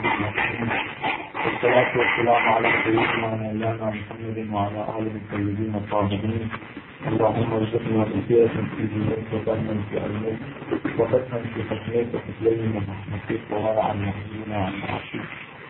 والصلاة والسلام على سيدنا مولانا محمد وعلى آله الطيبين الطاهرين. اللهم ارزقنا بسيئة في دينك وفهما في علمك وفتحا في حكمك وفتلين من رحمتك وورعا يحيينا عن معصيتك.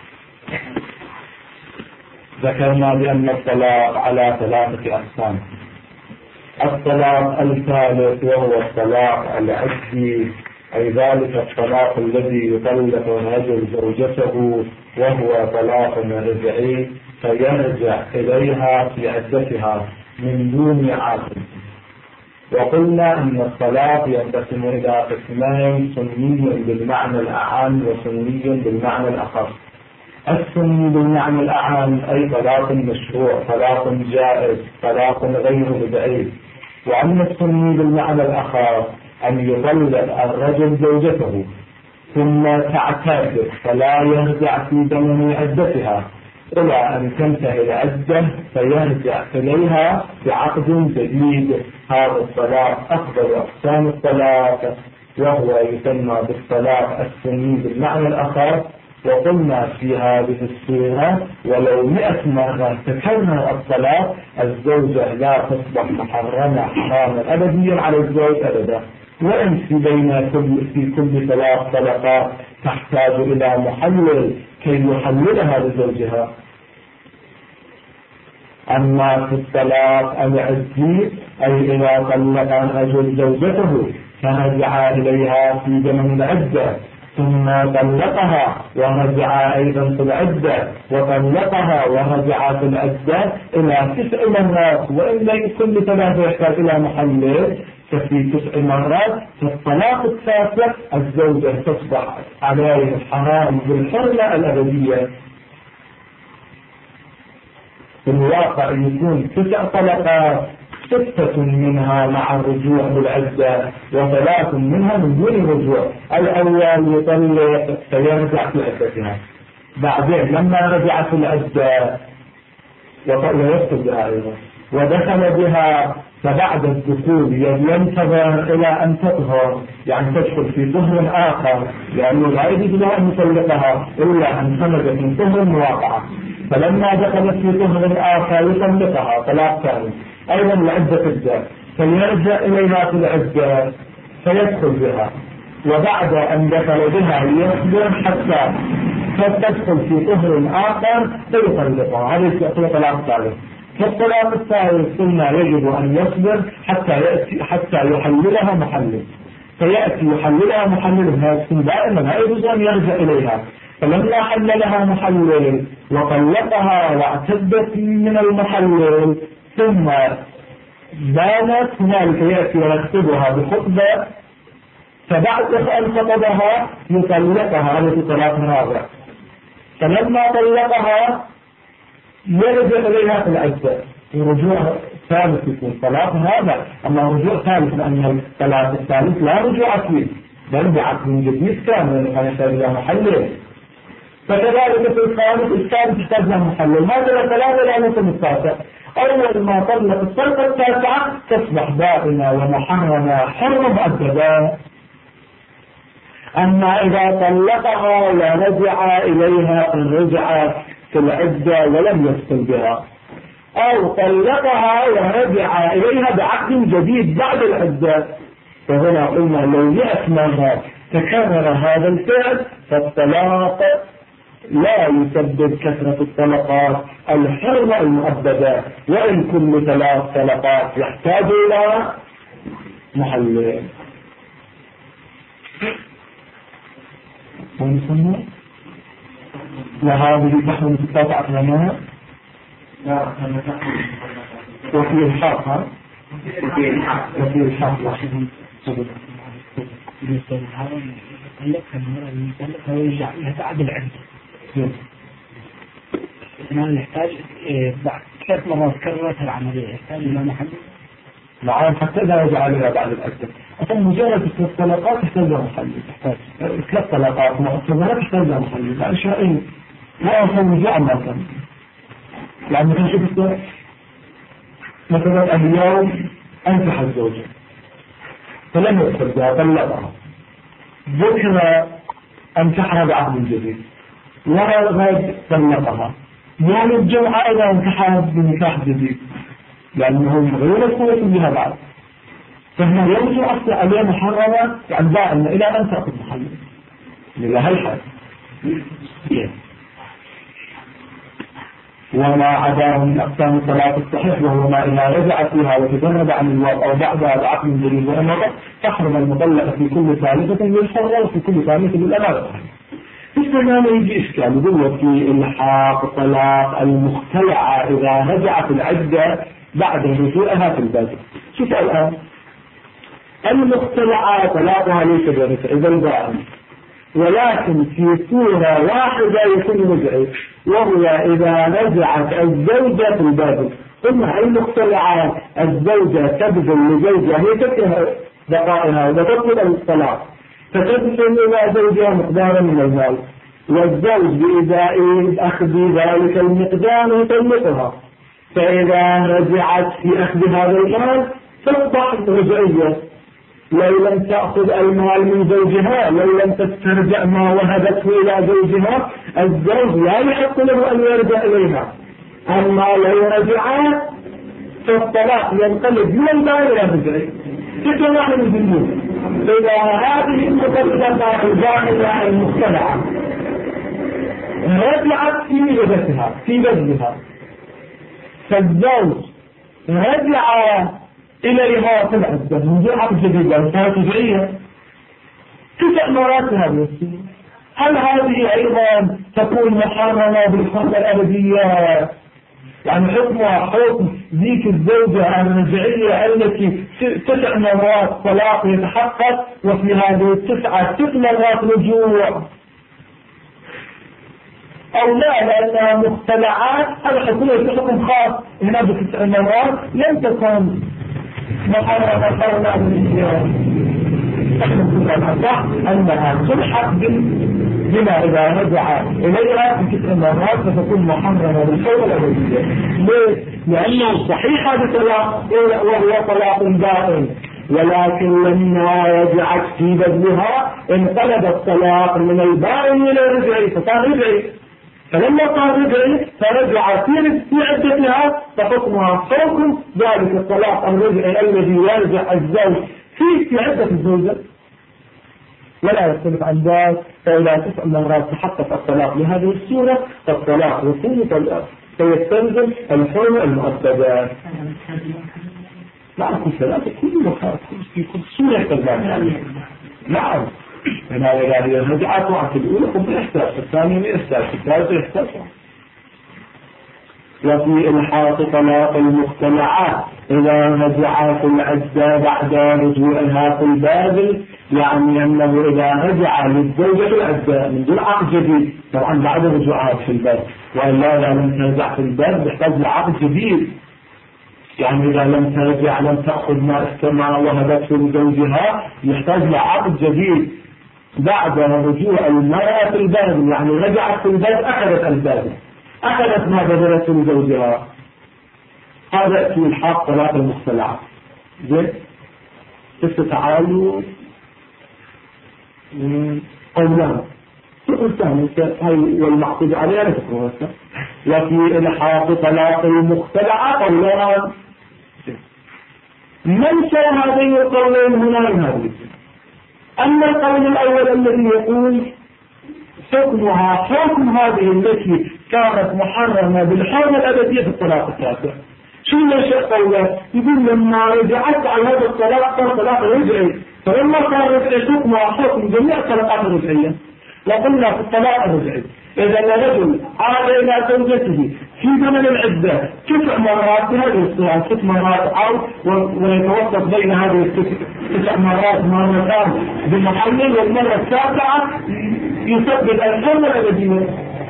ذكرنا بأن الطلاق على 3 أقسام. الطلاق الثالث وهو الطلاق العدي، أي ذلك الطلاق الذي يطلق الرجل زوجته وهو طلاق رجعي فيرجع إليها في عدتها من دون عقد. وقلنا أن الطلاق ينقسم إلى قسمين: سني بالمعنى الأعم وسني بالمعنى الأخص. السني بالمعنى الأعم أي طلاق مشروع، طلاق جائز، طلاق غير بدعي. وأما السني بالمعنى الأخص أن يطلق الرجل زوجته ثم تعتد فلا يرجع في زمن عدتها إلى أن تنتهي العدة فيرجع إليها بعقد جديد. هذا الطلاق أفضل أقسام الطلاق، وهو يسمى بالطلاق السني بالمعنى الأخص. وقلنا في هذه الصورة ولو 100 مرة تكرر الطلاق الزوجة لا تصبح محرمة حراما أبديا على الزوج أبدا، وإن في كل 3 طلقات تحتاج إلى محلل كي يحللها لزوجها. أما في الطلاق العدي أي إذا طلق الرجل زوجته فرجع إليها في زمن العدة ثم طلقها ورجع أيضا في العدة وطلقها ورجع في العدة إلى 9 مرات، وإلا كل 3 يحتاج إلى محلل، ففي 9 مرات. في الطلاق التاسع الزوجة تصبح عليه حرام بالحرمة الأبدية. في الواقع يكون 9 طلقات، 6 منها مع الرجوع بالعدة و3 منها من دون الرجوع. الأول يطلق فيرجع في عدتها، بعدين لما رجع في العدة ويدخل بها أيضا ودخل بها فبعد الدخول ينتظر إلى أن تطهر، يعني تدخل في طهر آخر، لأنه لا يجوز له أن يطلقها إلا أن خرجت من طهر واقعة. فلما دخلت في طهر آخر يطلقها طلاق ثاني أيضا العدة تبدأ، فيرجع إليها في العدة فيدخل بها، وبعد أن دخل بها يصبر حتى تدخل في طهر آخر فيطلقها. هذا يعطي طلاق ثالث. فالطلاق الثالث قلنا يجب أن يصبر حتى يحللها محلل، فيأتي يحللها محلل دائما لا يجوز أن يرجع إليها. فلما حللها محلل وطلقها واعتدت من المحلل ثم بانت هنالك يأتي ويخطبها بخطبة، فبعد أن خطبها يطلقها. هذا طلاق رابع. فلما طلقها يرجع إليها في العدة، ورجوع ثالث يكون طلاق رابع. أما رجوع ثالث لأن الطلاق الثالث لا رجوع فيه بل بعقد جديد كامل كان يحتاج إلى محلل. فكذلك في الثالث يحتاج إلى محلل. هذا الكلام لا يمكن التاسع. أول ما طلق الطلقة التاسعة تصبح بائنة ومحرمة حرمة مؤبدة. أما إذا طلقها ورجع إليها الرجعة في العدة ولم يدخل بها، أو طلقها ورجع إليها بعقد جديد بعد العدة، فهنا قلنا لو 100 مرة تكرر هذا الفعل فالطلاق لا يسبب كثرة الطلقات الحرمة المؤبدة، وإن كل 3 طلقات يحتاج إلى محلل. ونسمى وهذه تحرم 16 لنا وفي الحق وفي الحق ويرجع بعد العدة. نحتاج بعد 3 مرات كررت العملية يحتاج إلى محل. نعم، حتى لا يرجع لها بعد العدة. أصلا مجرد 3 طلقات تحتاج إلى محل، 3 طلقات معتبرة تحتاج إلى محل. لا شيء لا أصلا رجوع مثلا، يعني نشوف مثلا اليوم أنجح الزوجة فلم يدخل بها طلقها، ذكر أنكحها بعقد جديد وغد طلقها، يعني الجمعة إذا انتحرت بنكاح جديد لأنهم غير القوة بها بعد، فهنا يرجع أصلا عليه محرمة يعني دائما إلى أن تأخذ محرمة لله الحال. وما عداه من أقسام الصلاة الصحيح وهو ما إذا رجع فيها وتجرد عن الوضع أو بعدها بعقل جديد وأمر تحرم المطلقة في كل ثالثة للحرة وفي كل ثالثة للأمانة. ما يجي إشكال يقول في إلحاق طلاق المختلعة إذا رجعت العدة بعد رجوعها في البدء. شوف الآن المختلعة طلاقها ليس بذلك إذا البائن، ولكن في صورة واحدة يكون رجعي، وهو إذا رجعت الزوجة في البدء. ثم المختلعات الزوجة تبذل لزوجها هي تكره بقائها وتطلب الطلاق فتدخل إلى زوجها مقدارا من المال، والزوج بإزاء أخذ ذلك المقدار يطلقها، فإذا رجعت في أخذ هذا المال تصبح رجعية، لو لم تأخذ المال من زوجها، لو لم تسترجع ما وهبته إلى زوجها، الزوج لا يحق له أن يرجع إليها. أما لو رجعت فالطلاق ينقلب من البائن إلى رجعي كما نحن نقول. فإذا هذه المقدمة البائنة المختلعة رجعت في بذلها في بذلها، فالزوج رجع إليها في العدة من جهة جديدة وصارت رجعية 9 مرات هذه السنة. هل هذه أيضا تكون محرمة بالحرمة الأبدية؟ يعني حكمها حكم ذيك الزوجة الرجعية التي 9 مرات طلاق يتحقق، وفي هذه 9 مرات رجوع، أو لا لأنها مختلعات؟ هذا حكم خاص هنا ب9 مرات لم تكن محرمة فرنا أنها تلحق بما إذا رجع إليها في 9 مرات فتكون محرمة بالحرمة الأبدية. ليه؟ لأنه صحيح هذا طلاق وهو طلاق بائن، ولكن لما رجعت في بذلها انقلب الطلاق من البائن إلى الرجعي فصار رجعي، فلما صار رجعي فرجع في عدتها فحكمها حكم ذلك الطلاق الرجعي الذي يرجع الزوج في عدة الزوجة ولا يختلف عن ذلك. فإذا 9 مرات تحقق الطلاق بهذه الصورة فالطلاق يكون طلاق فيستلزم الحرمة المؤكدة. نعم كل ثلاثة كل مخاطر في كل صورة كذلك. نعم هنا يعني الرجعات وعن الأولى قم بإحساس، الثانية بإحساس، الثالثة إحساس. وفي إلحاق طلاق المختلعات إذا رجعت العدة بعد رجوعها في الباذل، يعني أنه إذا رجع للزوجة العدة من دون عقد جديد، طبعا بعد رجوعها في الباذل، وإلا إذا لم ترجع في الباذل يحتاج لعقد جديد. يعني إذا لم ترجع لم تأخذ ما استمع وهبته لزوجها يحتاج لعقد جديد بعد رجوع المرأة في الباذل، يعني رجعت في الباذل أخذت الباذل، أخذت ما بذلته لزوجها. هذا في الحق طلاق المختلعات. زين تعالوا قولان تقول ثاني هاي والمعقود عليها لا تقول هسه. وفي الحق طلاق المختلعات قولان من شاء هذين القولين هنا من هذه. أما القول الأول الذي يقول حكمها حكم هذه التي كانت محرمة بالحرمة الأبدية في الطلاق التاسع. شو الشيء قوله؟ يقول لما رجعت على هذا الطلاق صار طلاق رجعي، فلما صار رجعي حكمها حكم جميع الطلاقات الرجعية. وقلنا في الطلاق الرجعي إذا الرجل عاد إلى زوجته في زمن العدة 9 مرات بهذه الصورة 6 مرات أو ويتوسط بين هذه 9 مرات مرتان بالمحلل، والمرة السابعة يسبب الحرمة الأبدية.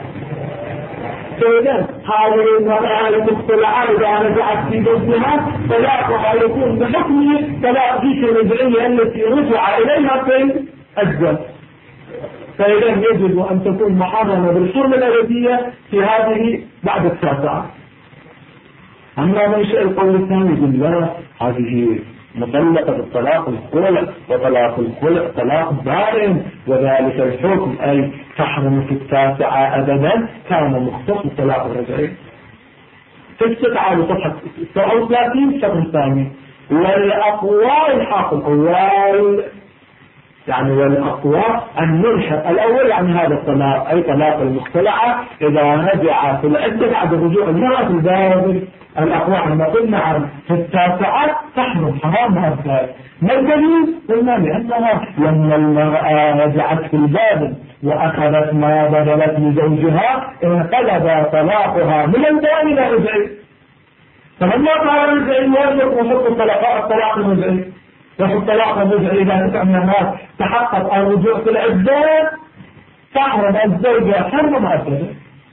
فإذا هذه المرأة المختلعة إذا رجعت في زوجها طلاقها يكون بحكم طلاق ذيك الرجعية التي رجع إليها في الزوج. فإذا يجب أن تكون محرمة بالحرمة الأبدية في هذه بعد 9. أما من شاء القول الثاني يقول لا، هذه مطلقة بالطلاق الخلع، وطلاق الخلع طلاق دائم، وذلك الحكم أي تحرم في التاسعة أبدا كان مختص بالطلاق الرجعي. تكتب على صفحة 39 الشطر الثاني. والأقوال حاصل أول يعني والأقوال أن نلحق الأول يعني هذا الطلاق أي طلاق المختلعة إذا رجع في العدة بعد رجوع المرأة في الباب. الأقوال نقول نعم في التاسعة تحرم حرام هذا. ما الدليل؟ قلنا لأنها لما المرأة رجعت في الباب وأخذت ما بدلت لزوجها انقلب طلاقها من الباب إلى رجعي. فلما قال الرجعي يجب وحط الطلاق الرجعي وحط الطلاق الرجعي إذا نفهم الناس تحقق الرجوع في العدة تحرم الزوجة حرم أبدا.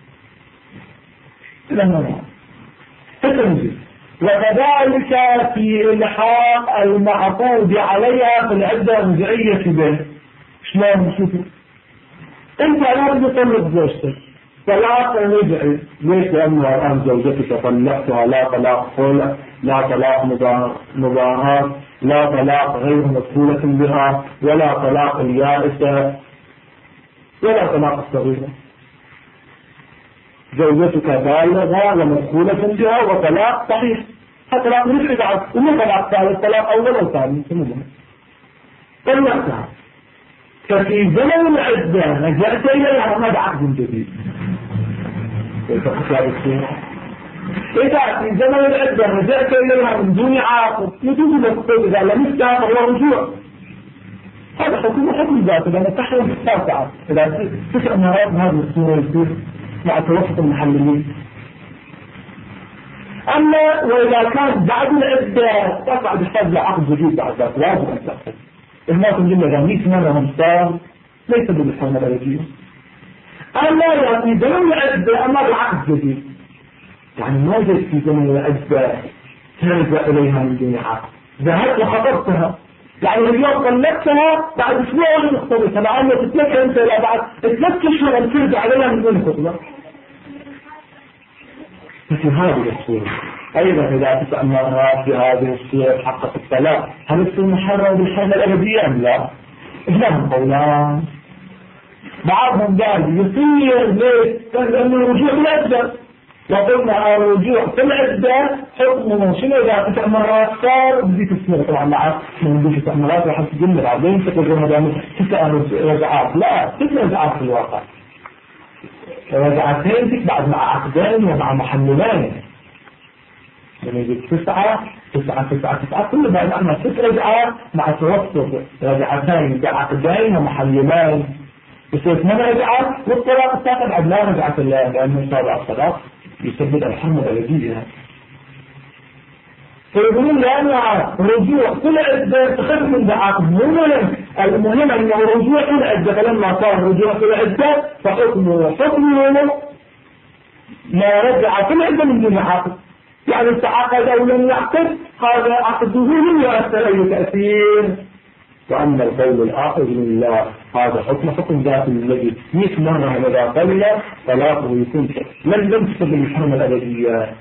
لأنه تتنزل. وكذلك في إلحاق المعقود عليها في العدة الرجعية به. شلون شوفوا انت لا تطلق زوجتك طلاق رجعي. ليش؟ لأنها الآن زوجتك طلقتها لا طلاق خلع، لا طلاق مضاهات، لا طلاق غير مسؤولة بها، ولا طلاق اليائسة، ولا طلاق الصغيرة. زوجتك بالغة ومسؤولة بها وطلاق صحيح. طلاق رجعي بعد ومو طلاق ثالث، طلاق أول أو ثاني طلقتها. ففي زمن العدة رجعت إليها ماذا عقد جديد. إذا في زمن العدة رجعت إليها من دون عاقد يجوز لك تقول إذا لم يستعد هو رجوع. هذا حكم ذاته لأنه تحرم بالتاسعة. إذا 9 مرات هذه الصورة يصير مع توسط المحللين. أما وإذا كان بعد العدة تقعد يحتاج لعقد جديد بعد ذلك واجب أن تأخذ. الناس الجملة إذا 100 مرة ممتاز ليس بالحرمة الأبدية. أما يعني زمن العدة أما بعقد جديد يعني ما جئت في زمن العدة ترجع إليها من دون عقد. ذهبت وخطبتها يعني اليوم طلقتها بعد أسبوع ولا نخطبتها مع أنه تتلقى أنت لا بعد 3 أشهر أن ترجع إليها من دون خطبة. مثل هذه الصورة أيضا إذا تسأل مرات في هذه الصورة حقق الطلاق هل يصير محرم بالحرمة الأبدية أم لا؟ لهم قولان. بعضهم قال يصير ليش؟ لأنه الرجوع في العدة. وقلنا الرجوع في العدة حكمه شنو إذا 9 مرات صار بذيك الصورة. طبعا لا من 9 مرات راح تجمع بعدين تقول هذا 9 رجعات. لا 6 رجعات في الواقع. رجعتين بعد مع عقدين ومع محللين. يعني يجب 9 كل بعد أنها 6 رجعات مع توسط رجعتين بعقدين ومحللين يصير 8 رجعات. والطلاق الساقط بعد لا رجعت الله لأنه سابع الطلاق يسبب الحرمة الأبدية. فيقولون لأنها رجوع كل عدة تخف من بعقد مو مهم. المهم أنه رجوع كل عدة فلما صار رجوع كل عدة فحكمه ما رجع كل عدة من دون عقد. يعني تعقد أو لم يعقد هذا عقده لم يؤثر أي تأثير. وأما القول الآخر من الله هذا حكم ذات الذي 100 مرة إذا قل طلاقه يكون لم تسبب الحرمة الأبدية.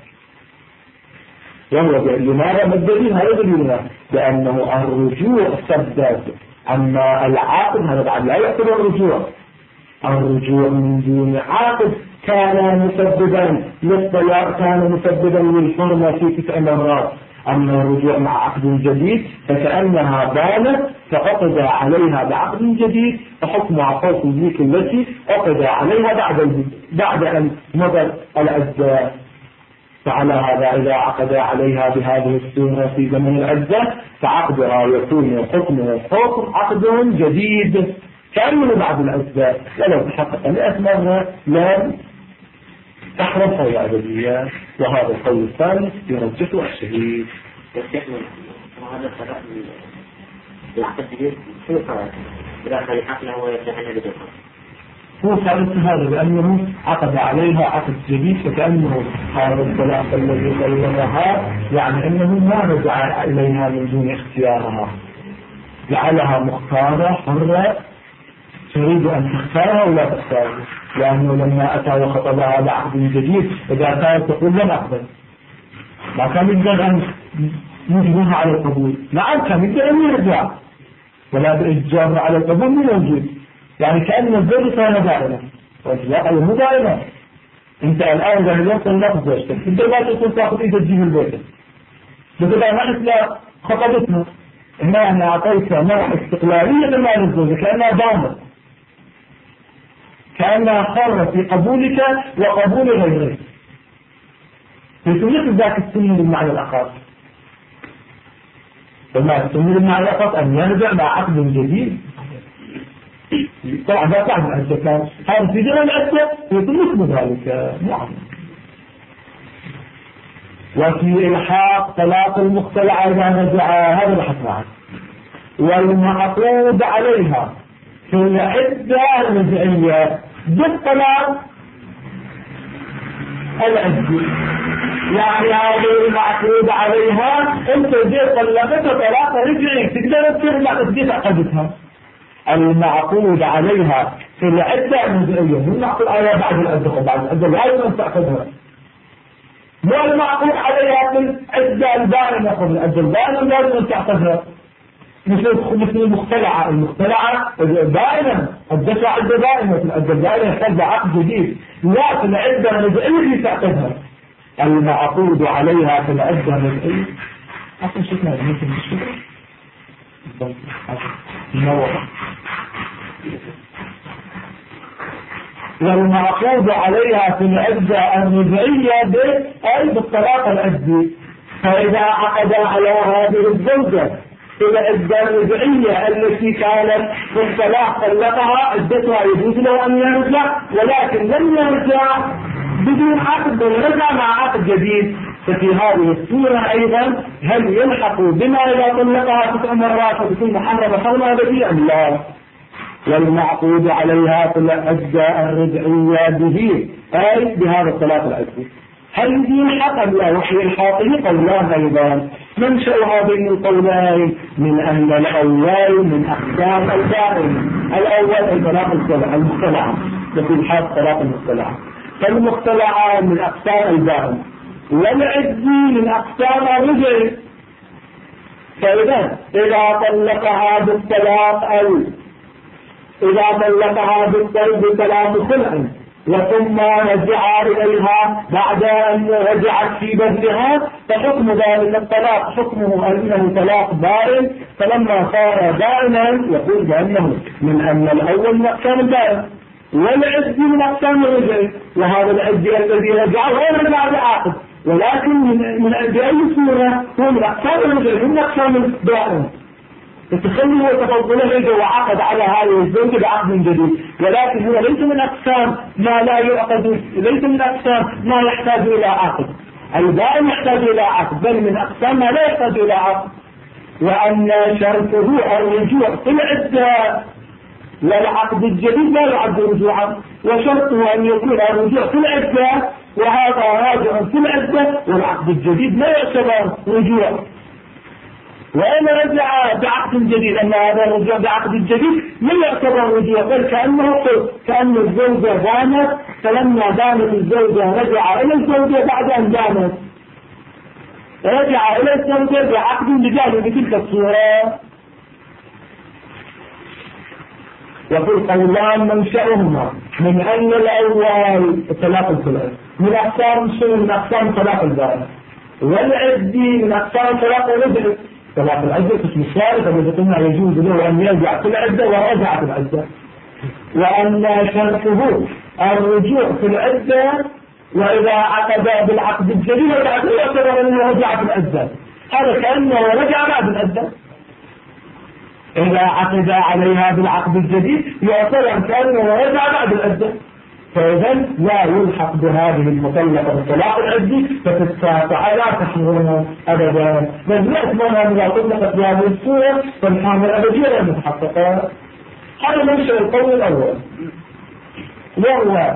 وهو لماذا الدليل هذا دليلنا لأنه الرجوع سبب. أما العاقد هذا بعد لا يعتبر الرجوع من دون عاقد كان مسببا للطلاق كان مسببا للحرمة في 9 مرات. أما الرجوع مع عقد جديد فكأنها بانت فعقد عليها بعقد جديد فحكمها فوق ذيك التي عقد عليها بعد أن مضت العدة. فعلى هذا إذا عقد عليها بهذه الصورة في زمن العدة فعقدها يكون حكمه حكم عقد جديد كأنه بعد العدة ولو تحقق 100 مرة لم تحرم فهي أبدية. وهذا القول الثالث يرجحه الشهيد. وهذا الطلاق العقد الجديد شو صار؟ إذا خلي حقنا هو يتحنى بدون هو صارت هذا لأنه عقد عليها عقد جديد فكأنه هذا الطلاق الذي طلقها يعني أنه ما رجع إليها من دون اختيارها جعلها مختارة حرة تريد أن تختارها ولا تختارها. لأنه لما أتى وخطبها بعقد جديد إذا كانت تقول لم أقبل ما كان يقدر أن يجبرها على القبول. نعم كان يمكن أن يرجع، ولا بإجبار على القبول من موجود. يعني كأن الزوج كان دائما والزواج مو دائما. أنت الآن إذا اليوم طلقت زوجتك أنت لا تكون تأخذ إيده تجيب البيت، مثلا نحن لا خطبتنا إنها أنا أعطيتها نوع استقلالية لمال الزوجة كأنها ضامن، كأنها حرة في قبولك وقبول غيرك، مثل ذاك السن بالمعنى الأخص. فما السن بالمعنى الأخص أن يرجع مع عقد جديد. طبعا لا تعرف أنت كان هذا في جمال العدة يكون مثل ذلك. نعم. وفي إلحاق طلاق المختلعة إذا رجع، هذا بحث معك. والمعقود عليها في العدة الرجعية بالطلاق العدي، يعني هذه المعقود عليها انت جيت طلقتها طلاق رجعي تقدر ترجع تجديد عقدتها. المعقود عليها في العدة الرجعية مو المعقود عليها بعد العدة، وبعد العدة لا يمكن تعقدها. مو المعقود عليها في العدة البائنة، قبل العدة البائنة لازم تعقدها. مثل المختلعة دائما الدفع عدة دائما، في العدة الدائمة يحتاج عقد جديد. لا في العدة الرجعية تعقدها. المعقود عليها في العدة الرجعية أصلا شكنا ممكن تشكر والمعقود عليها في العدة الرجعية أي بالطلاق العدي. فإذا عقد على هذه الزوجة في العدة الرجعية التي كانت في الطلاق طلقها عدتها يجوز له أن يرجع، ولكن لم يرجع بدون عقد بل رجع مع عقد جديد، ففي هذه الصورة أيضا هل يلحق بما إذا طلقها 9 مرات وتكون محرمة حرمة أبدية أم لا؟ والمعقود عليها في العدة الرجعية به أي بهذا الطلاق العدي هل يلحق أم لا؟ وحي الحاطه قولان أيضا. منشأ هذين القولين من أن الأول من أقسام البائن. الأول الطلاق المختلعة، وفي الحال طلاق المختلعة، فالمختلعة من أقسام البائن والعدي من أقسام الرجعي. فإذا طلقها بالطلاق إذا طلقها بالطلاق خلع وثم رجع إليها بعد أن رجعت في بدلها، فحكم ذلك الطلاق حكمه أنه طلاق بائن. فلما صار بائنا يقول بأنه من أن الأول من أقسام البائن والعد من أقسام الرجع، وهذا العد الذي رجع غير رجع بعقد، ولكن من بأي صورة هو من أقسام الرجع من أقسام البائن. التخلي وتفضله وعقد على هذه الزوجة بعقد جديد، ولكن هو ليس من أقسام ما لا يعقد، ليس من أقسام ما يحتاج إلى عقد. البائن يحتاج إلى عقد، بل من أقسام ما لا يحتاج إلى عقد. وأن شرطه الرجوع في العدة والعقد الجديد لا يعد رجوعا، وشرطه أن يكون الرجوع في العدة وهذا راجع في العدة، والعقد الجديد لا يعتبر رجوع. وإن رجع بعقد جديد أن هذا الرجوع بعقد الجديد لا يعتبر رجوع، بل كأن الزوجة دامت، فلما دامت الزوجة رجع إلى الزوجة بعد أن دامت، رجع إلى الزوجة بعقد جديد بتلك الصورة. يقول قولان منشأهما من أن الأول الطلاق الثلاثي من أقسام من أقسام طلاق البائن، والعدي من أقسام طلاق الرجعي. طلاق العدة اسم الثالث الذي قلنا يجوز له أن يرجع في العدة ورجع في العدة. وأن شرطه الرجوع في العدة وإذا عقد بالعقد الجديد يعتبر أنه رجع في العدة، هذا كأنه رجع بعد العدة. إذا عقد عليها بالعقد الجديد يعتبر كأنه رجع بعد العدة، فإذا لا يلحق بهذه المطلقة بالطلاق العدي، فتتساقع لا تحرمه أبدا، بل يأتمنها إذا طلقت بهذه الصورة فالحامل أبدية غير متحققة. هذا منشأ القول الأول، وهو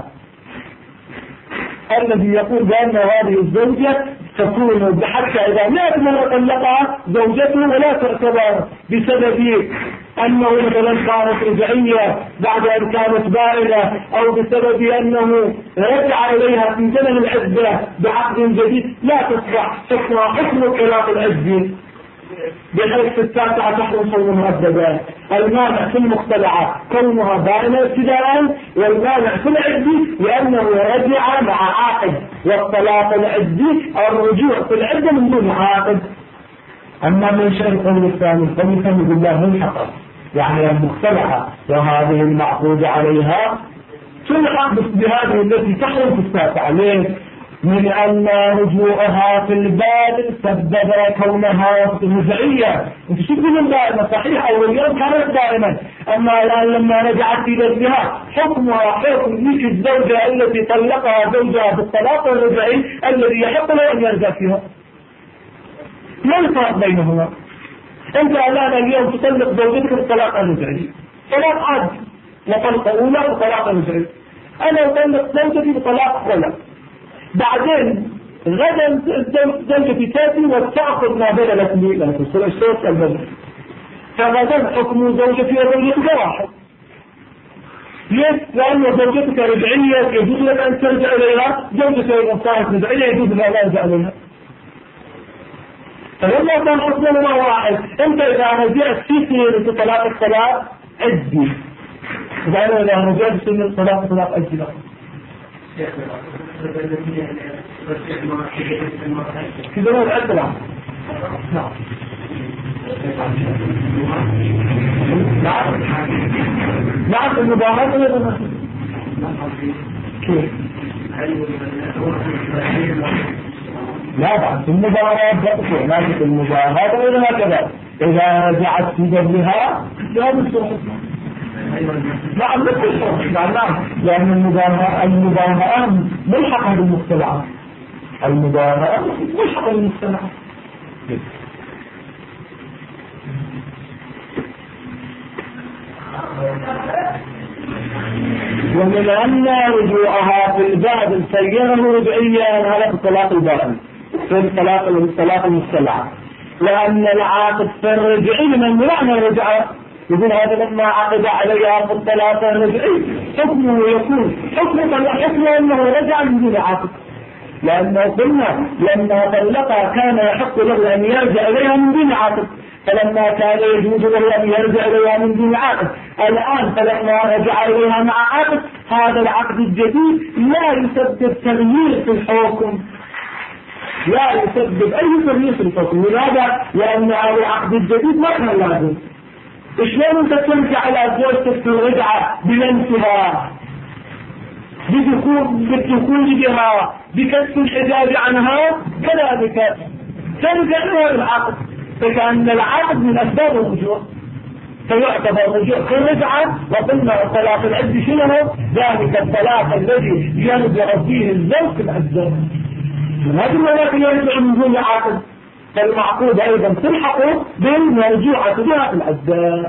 الذي يقول بأن هذه الزوجة تكون حتى إذا لا يأتمن طلقها زوجته ولا تعتبر بسبب أنه مثلا كانت رجعية بعد أن كانت بائنة، أو بسبب أنه رجع إليها في زمن العدة بعقد جديد، لا تصبح حكمها حكم الطلاق العدي، بحيث في التاسعة تحرم صوم مؤبدا. المانع في المختلعة كونها بائنة ابتداء، والمانع في العدي لأنه رجع مع عاقد، والطلاق العدي الرجوع في العدة من دون عاقد. أما من شأن القول الثاني فمثل بالله ملحقة، يعني المختلعة وهذه المعقود عليها تلحق بهذه التي تحرم في التاسعة. ليه؟ من أن رجوعها في الباب سبب كونها رجعية. انت شوف من دائما صحيح أول يوم كانت دائما، أما الآن لما رجعت في بيتها حكمها حكم مثل الزوجة التي طلقها زوجها بالطلاق الرجعي الذي يحق له أن يرجع فيها. ما الفرق بينهما؟ أنت الآن اليوم تطلق زوجتك بالطلاق الرجعي، طلاق عاد وطلق أولى وطلاق رجعي. أنا أطلق زوجتي بطلاق خلع، بعدين غدا زوجتي تاتي وتأخذ ما بذلت لي لأن تصل الشوط البذل، فغدا حكم زوجتي وزوجتك واحد. ليش؟ لأن زوجتك رجعية يجوز لك أن ترجع إليها، زوجتك إذا صارت رجعية يجوز لك أن لا يرجع إليها. فلما كان حكمهما واحد، أنت إذا رجعت في سنة طلاق الطلاق عدي، إذا رجعت في سنة طلاق عدي لك. في زمن الأسرع. نعم. نعم المباهاة ولا كيف؟ لا بعد المباهاة بأسر، لكن المباهاة غير هكذا. إذا رجعت في قبلها لا بالصحة. نعم بالصحة. نعم لأن المباهاة ملحقة بالمختلعات. المباهاة ملحقة بالمختلعات. ومن أن رجوعها في الباب سيره رجعيا على الطلاق البائن في الطلاق المستلعب، لأن العاقد في الرجعي من معنى الرجعة يقول هذا لما عقد عليها في الطلاق الرجعي حكمه يكون حكم أنه رجع من دون عاقد، لأنه قلنا لما طلقها كان يحق له أن يرجع إليها من دون عاقد، فلما كان يجوز له أن يرجع إليها من دون عاقد، الآن فلما رجع إليها مع عاقد هذا العقد الجديد لا يسبب تغيير في الحكم، لا يسبب أي تغيير في الحكم. لماذا؟ لأن هذا العقد الجديد ما كان لازم. شلون أنت تمشي على زوجتك في الرجعة بلمسها بدخول بها بكشف الحجاب عنها كذلك ترجع إلى العقد، فكأن العقد من أسباب الرجوع، فيعتبر الرجوع في الرجعة. وقلنا الطلاق العدي شنو؟ ذلك الطلاق الذي يرجع فيه الزوج في الأزواج، هذه ولكن يرجع من دون عقد، فالمعقود أيضا تلحق بالمرجوعة بها في الأزواج.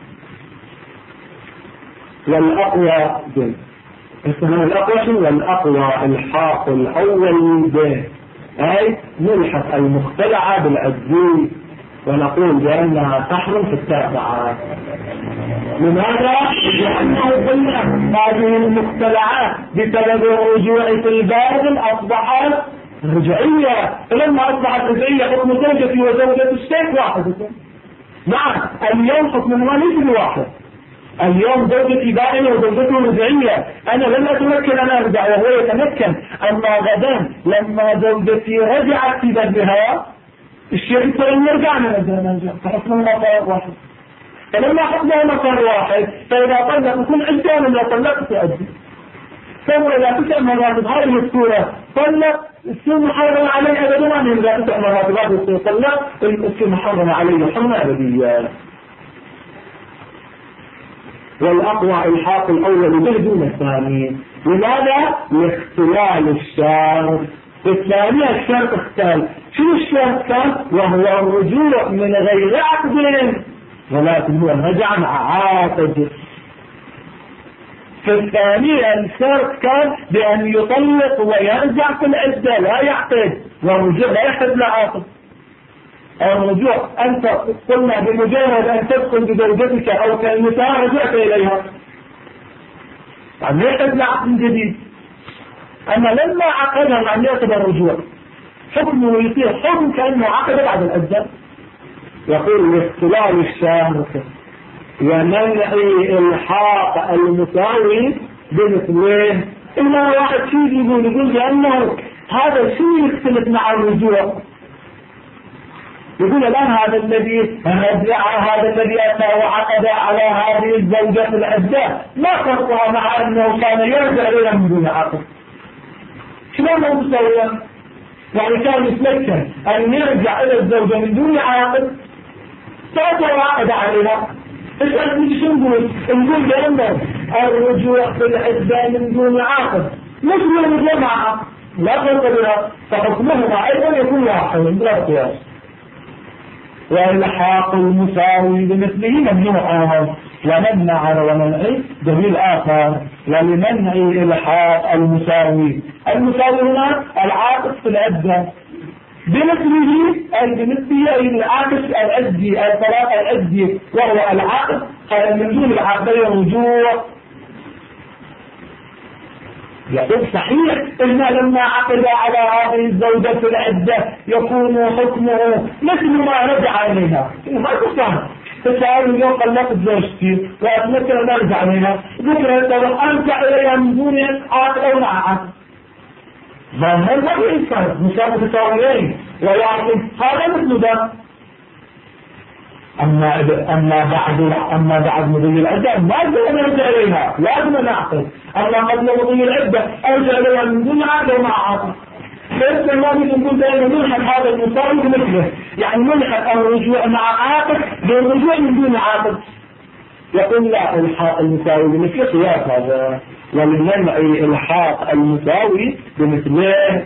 والأقوى جل اسمه الأقوى والأقوى الحاق الأول به، أي نلحق المختلعة بالعزيز ونقول بأنها تحرم في التاسعة. لماذا؟ لأنه قلنا هذه المختلعات بسبب الرجوع في الباطل أصبحت رجعية، فلما أصبحت رجعية حكم زوجتي وزوجة الشيخ واحد. نعم اليوم حكمهما ليس بواحد، اليوم زوجتي بائنة وزوجته رجعية، أنا لم أتمكن أن أرجع وهو يتمكن، أما غدا لما زوجتي رجعت في بدلها الشيخ يقول يرجع نرجع، فحكمهما صار واحد. فلما حكمهما صار واحد فإذا طلق يكون عدة لما طلقت تؤدي. ثم إذا 9 مرات بهذه الصورة طلق السن محرم عليه أبدا، أنه إذا 9 مرات بهذه الصورة طلق السن محرم عليه حرمة أبدية. والأقوى الحاق الأول به دون الثاني. لماذا؟ لاختلال الشرط. الثانية الشرط اختل. شو الشرط كان؟ وهو الرجوع من غير عقد، ولكن هو رجع مع عاقد. في الثانية الشرط كان بأن يطلق ويرجع في العدة لا يعقد، والرجوع لا يحتاج لعاقد. الرجوع أنت قلنا بمجرد أن تدخل بزوجتك أو كالنساء رجعت إليها، يعني ليس بعقد جديد. أما لما عقدها لم يعتبر الرجوع، حكمه يصير حكم كأنه عقد بعد العدة. يقول لاختلال الشهر ومنع الحاق المساوي بمثلين. إلا واحد شيء يقول لأنه هذا الشيء يختلف مع الرجوع، يقول الآن هذا الذي أتى وعقد على هذه الزوجة في العدة ما فرقها مع أنه كان يرجع إليها من دون عقد؟ شلون هو مسويا؟ يعني كان يتمكن أن يرجع إلى الزوجة من دون عقد فأتى وعقد عليها. إيش شو نقول؟ نقول بأنه الرجوع في العدة من دون عقد مش من الرجوع مع عقد، لا فرق بها، فحكمهما أيضا يكون واحد بلا قياس. والحاق المساوي بمثله ممنوع، ومنع دليل آخر ولمنع الحاق المساوي هنا العاقد في العدة بمثله أي بمثله أي العاقد العدي الطلاق العدي وهو العاقد قال من دون العقدين رجوع. يقول صحيح إن لما عقد على هذه الزوجة في العدة يكون حكمه مثل ما رجع إليها. ما تفهم تسأل اليوم طلقت زوجتي وأتمكن أن أرجع إليها، ذكر أرجع إليها من دون عقد أو مع عقد، ظاهر ما في إنسان مساوي تساويين، ولكن هذا مثل ذا. أما بعد مضي العدة ما لازم نرجع إليها، لازم نعقد. أما قبل مضي العدة أرجع إليها من دون عقد ومع عقد. ليس الماضي نقول دائما نلحق هذا المساوي بمثله، يعني نلحق الرجوع مع عقد بالرجوع من دون عقد. يقول لا، الحاق المساوي بمثله قياس هذا، ولمنع الحاق المساوي بمثله.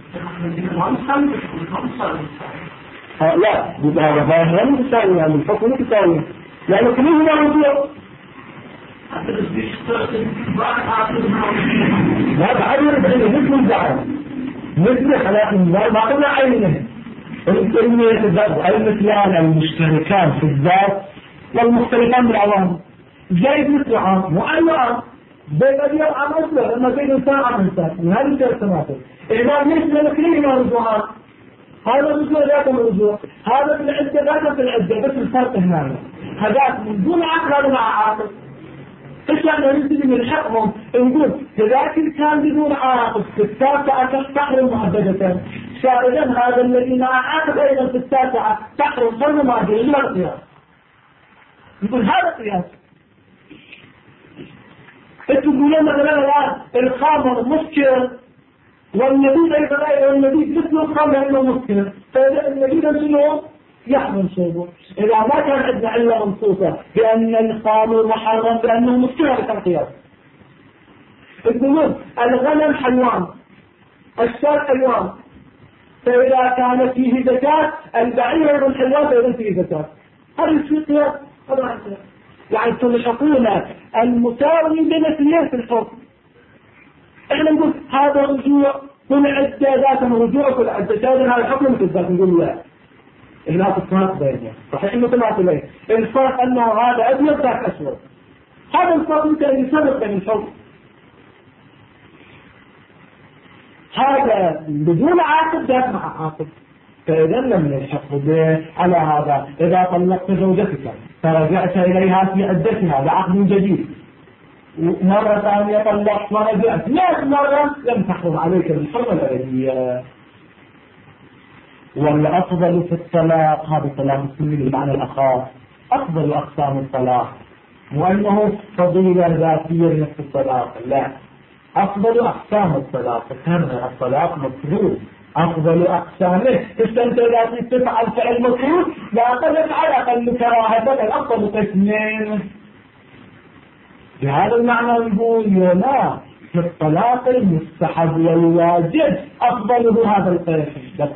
لا هذا ظاهرا متساوي، يعني الحكم متساوي لأنه كلهما رجوع. لا بعد يرجع مثل الزعم مثل خلاف النار ما قلنا عينه. المثلان المشتركان في الذات والمختلفان بالعوامل زائد مثل عام وأي عام بين أبي عام أصلا لما بين إنسان عام إنسان من هذه الثلاث إذا مثل كلهما رجوعان. هذا الرجوع ذاك الرجوع، هذا في العدة ذاك في العدة، بس الفرق هنا هذاك من دون عقد هذا مع عقد. ايش يعني نبتدي نلحقهم نقول كذاك كان بدون عقد في التاسعة تحرم مؤبدة، شاهدا هذا الذي مع عقد ايضا في التاسعة تحرم فرض مؤبدة الا القياس. نقول هذا قياس. تقولون مثلا الان الخمر مسكر والنبيذ أيضا النبيذ مثل الخمر إنه مسكر، فالنبيذ شنو؟ يحرم شربه. إذا ما كان عندنا علة منصوصة بأن الخمر محرم بأنه مسكر بالقياس. يقولون الغنم حيوان، الشاة حيوان، فإذا كان فيه زكاة البعير أيضا حيوان فإذا فيه زكاة. هذا الشيء قياس. يعني تلحقون المساوي بمثلين في الحكم. احنا نقول هذا رجوع كل عدة ذات رجوع كل عدة شاهد هذا الحكم مثل ذات. نقول لا، هناك الفرق بينهم صحيح انه طلعت اليه الفرق انه هذا ابيض ذاك اسود. هذا الفرق ممكن يسبب بين الحكم. هذا بدون عاقد ذاك مع عاقد، فاذا لم نلحق به على هذا. اذا طلقت زوجتك فرجعت اليها في عدتها بعقد جديد، مرة ثانية طلقت ورجعت 100 مرة لم تحرم عليك بالحرمة الأبدية. والأفضل في الطلاق هذا الطلاق السني بمعنى الأخاف، أفضل أقسام الطلاق، وأنه فضيلة ذاتية لنفس الطلاق، لا، أفضل أقسام الطلاق. الطلاق مكروه، أفضل أقسامه. أنت إذا تفعل فعل مكروه لا تفعل على أقل كراهتك، الأفضل قسمين. بهذا المعنى نقول لا، في الطلاق المستحب والواجب أفضله هذا القسم.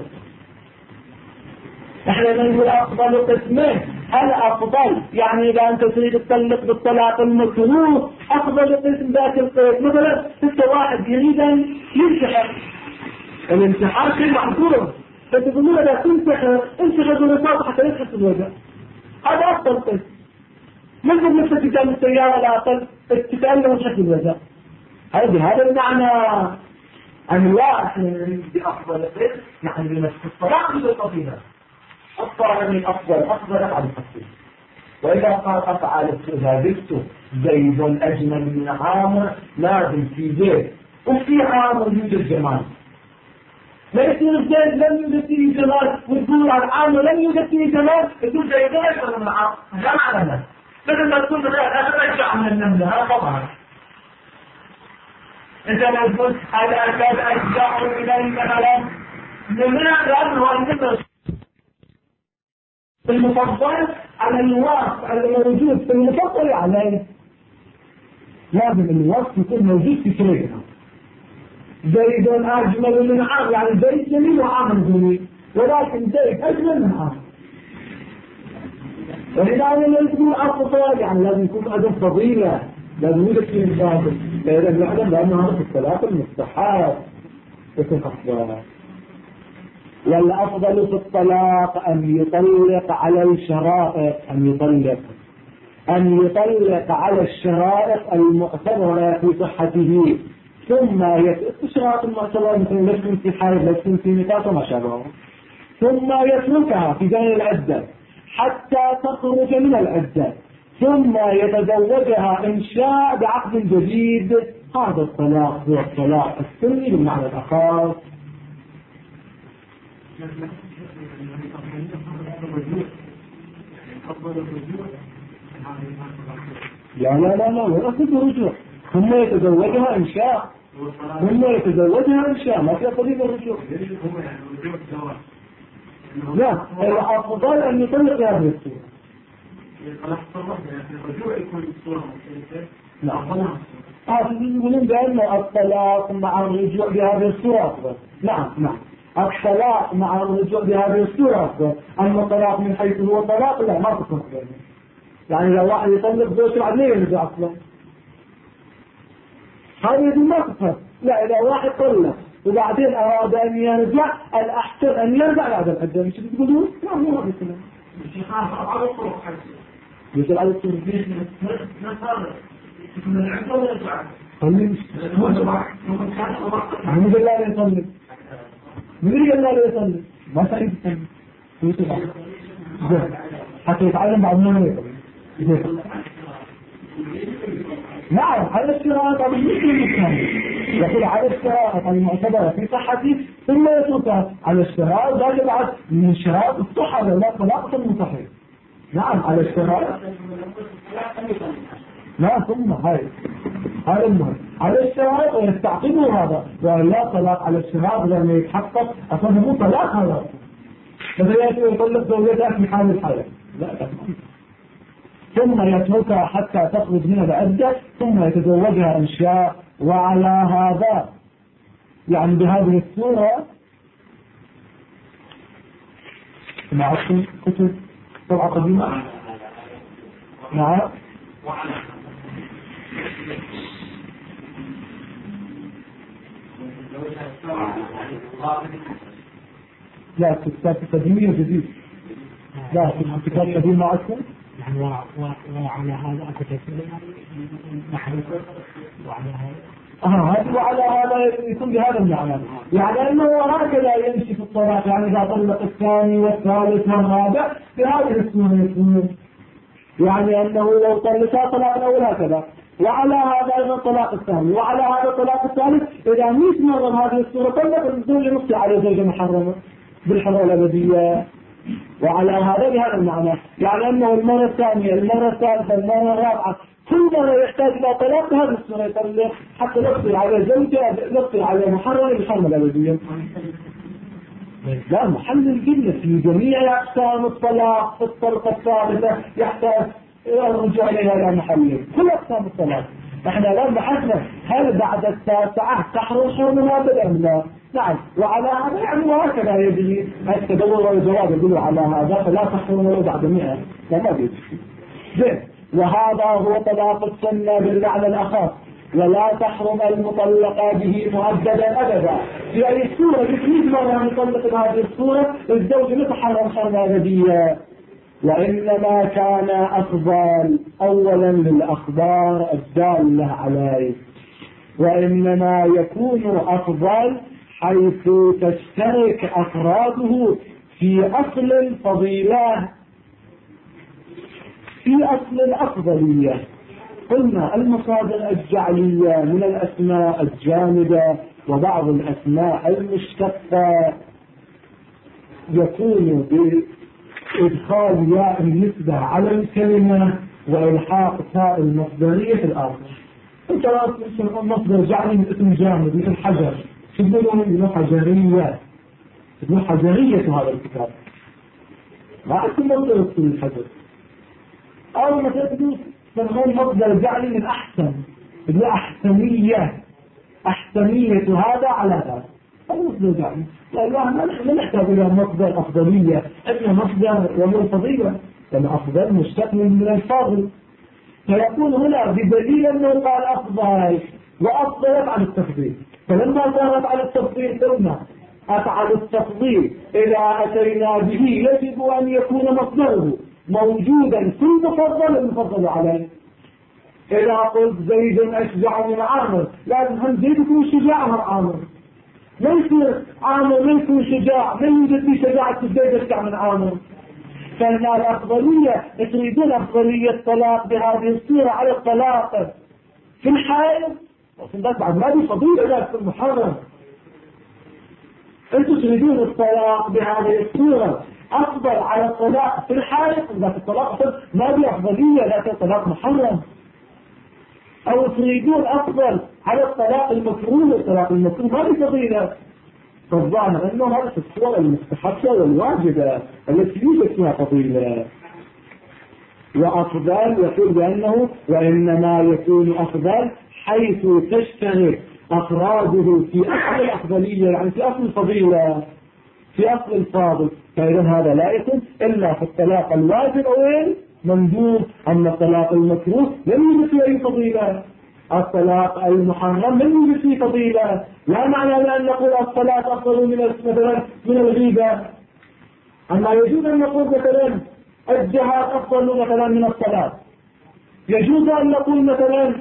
احنا نقول أفضل قسمين. هل أفضل يعني إذا أنت تريد تطلق بالطلاق المكروه أفضل قسم ذات القسم؟ مثلا أنت واحد يريد أن ينتحر، الانتحار شيء محظور، فتقولون إذا انتخذ الرصاص حتى يسحب الوجه. هذا أفضل قسم. من ضمن استخدام السيارة الأقل تتألم شكل الوجه. هذا المعنى أنواع احنا نريد بأفضل قسم نحن بنفس الصلاة بالقصيدة. الطاهر من أفضل أفعل التفصيل. وإذا قال أفعل إذا بكت زيد أجمل من عامر لازم في زيد وفي عامر يوجد جمال. لا يصير زيد لم يوجد فيه جمال وتقول عن عامر لم يوجد فيه جمال تقول زيد أجمل من عامر. لا معنى مثل ما تقول أرجع من النملة. هذا طبعا أنت لو قلت هذا أكاد أرجع إلى مثلا نملة لأنه النملة المفضل على الواقع الموجود في المفضل عليه. لازم الوصف يكون موجود في شريكنا. زيد أجمل من عامر يعني زيد جميل وعامر جميل ولكن زيد أجمل من عامر. ولذا لما يكون أفضل يعني لازم يكون أدب فضيلة لازم يوجد فيه الفاضل لازم يعلم بأنه هذا الثلاث المستحاب يكون أفضل. والأفضل في الطلاق أن يطلق على الشرائط أن يطلق على الشرائط المعتبرة في صحته ثم الشرائط المعتبرة مثل لسن في حائض لسن في نفاس وما شابه ثم يتركها في زمن العدة حتى تخرج من العدة ثم يتزوجها إن شاء بعقد جديد. هذا الطلاق هو الطلاق السني بالمعنى الأخر. لا وأكد الرجوع ثم يتزوجها إن شاء ما في قضية الرجوع. لا الأفضل أن يطلق هذه الصورة. الرجوع يكون الصورة يقولون بأن الطلاق مع الرجوع بهذه الصورة أفضل. نعم الطلاق مع الرجوع بهذه الصورة أفضل. أما الطلاق من حيث هو طلاق لا ما تكون أفضل. يعني لو واحد يطلق زوجته بعد ليه يرجع أصلا هذه ما تفهم. لا إذا واحد طلق وبعدين أراد أن يرجع الأحسن أن يرجع بعد العدة. مش بتقولون؟ لا هو هذا الكلام. الشيخ على الطرق يسأل على الطرق من العدة ولا يرجع؟ طلق عمد الله لا يطلق مدري الله لا يطلق ما سعيد يطلق حتى يتعلم بعض منه. نعم على الشرائط يقول على الشرائط المعتبرة في صحته ثم يتركها على الشرائط ذلك بعد من شرائط الصحة لا طلاق المصحيح. نعم على الشرائط لا ثم هذا المهم على الشرائط ويستعقبوا هذا ولا طلاق على الشرائط لما يتحقق أصلا مو طلاق هذا فإذا يطلق زوجته في حال الحياة لا ثم يتركها حتى تخرج من العدة ثم يتزوجها إن شاء. وعلى هذا يعني بهذه الصورة معكم كتب طبعا قديمة. نعم لا كتاب قديمة جديد لا كتاب قديم معكم وعلى هذا أكتب نحن وعلى هذا يكون بهذا المعنى يعني أنه هكذا يمشي في الطلاق يعني إذا طلق الثاني والثالث والرابع بهذه الصورة يكون يعني أنه لو طلقها طلاق الأول هكذا. وعلى هذا أيضا الطلاق الثاني وعلى هذا الطلاق الثالث إذا 100 مرة هذه الصورة طلق الزوج نص على زوجة محرمة بالحرة الأبدية. وعلى هذا بهذا المعنى يعني أنه المرة الثانية المرة الثالثة المرة الرابعة كل مرة يحتاج إلى طلاق هذه الصورة يطلق حتى نصل على زوجة نصل على محرم بالحرة الأبدية. لا محل الجنة في جميع أقسام الطلاق في الطلقة الثالثة يحتاج إلى الرجوع إلى محله كل أقسام الطلاق. احنا لما بحثنا هل بعد التاسعة تحرم حرمها أم لا؟ نعم وعلى هذا يعني وهكذا يجري التدور والجواب يقولوا على هذا فلا تحرم ولو بعد 100 لا ما بيجي. زين وهذا هو طلاق السنة بالمعنى الأخص ولا تحرم المطلقة به مؤبدا أبدا. في أي صورة بكل مرة نطلق بهذه الصورة الزوج متحرم حرمة أبدية. وإنما كان أفضل أولا للأخبار الدالة عليه، وإنما يكون أفضل حيث تشترك أفراده في أصل الفضيلة، في أصل الأفضلية. قلنا المصادر الجعلية من الأسماء الجامدة وبعض الأسماء المشتقة يكون بإدخال ياء النسبة على الكلمة وإلحاق تاء المصدرية في الآخر. أنت لا تسمى مصدر جعلي من اسم جامد مثل حجر، تقولون ابن حجرية، ابن حجرية هذا الكتاب، ما اسم مصدر اسم الحجر. أو مثلا تسمون مصدر جعلي من أحسن، ابن أحسنية، أحسنية هذا على هذا، هذا مصدر جعلي. لا نحتاج إلى مصدر أفضلية، إحنا مصدر ومن فضيلة، لأن أفضل مشتق من الفاضل. فيكون هنا بدليل أنه قال أفضل، وأفضل أفعل التفضيل. فلما كانت على التفضيل قلنا أفعل التفضيل إذا أتينا به يجب أن يكون مصدره موجودا في المفضل المفضل عليه. إذا قلت زيد أشجع من عامر، لازم هم زيد يكون شجاع من عامر، ليس عامر ليس شجاع، لا يوجد في شجاعة زيد أشجع من عامر. فإن الأفضلية تريدون أفضلية الطلاق بهذه الصورة على الطلاق في الحائض، بس بعد ما دي فضيلة لا في المحرم. أنتم تريدون الطلاق بهذه الصورة أفضل على الطلاق في الحائض، لكن الطلاق ما دي أفضلية، لكن الطلاق محرم. أو تريدون أفضل على الطلاق المكروه، الطلاق المكروه ما دي فضيلة. فالظاهر أنه هذا في الصورة المستحبة والواجبة التي يوجد فيها فضيلة. وأفضل يقول بأنه وإنما يكون أفضل حيث تشترك أفراده في أصل الأفضلية، يعني في أصل الفضيلة، في أصل الفاضل. فإذا هذا لا يكون إلا في الطلاق الواجب أو المندوب. أما الطلاق المكروه لم يوجد فيه أي فضيلة، الطلاق المحرم لم يوجد فيه فضيلة. لا معنى لأن نقول الصلاة أفضل مثلا من الغيبة. أما يجوز أن نقول مثلا الجهاد أفضل مثلا من الصلاة، يجوز أن نقول مثلا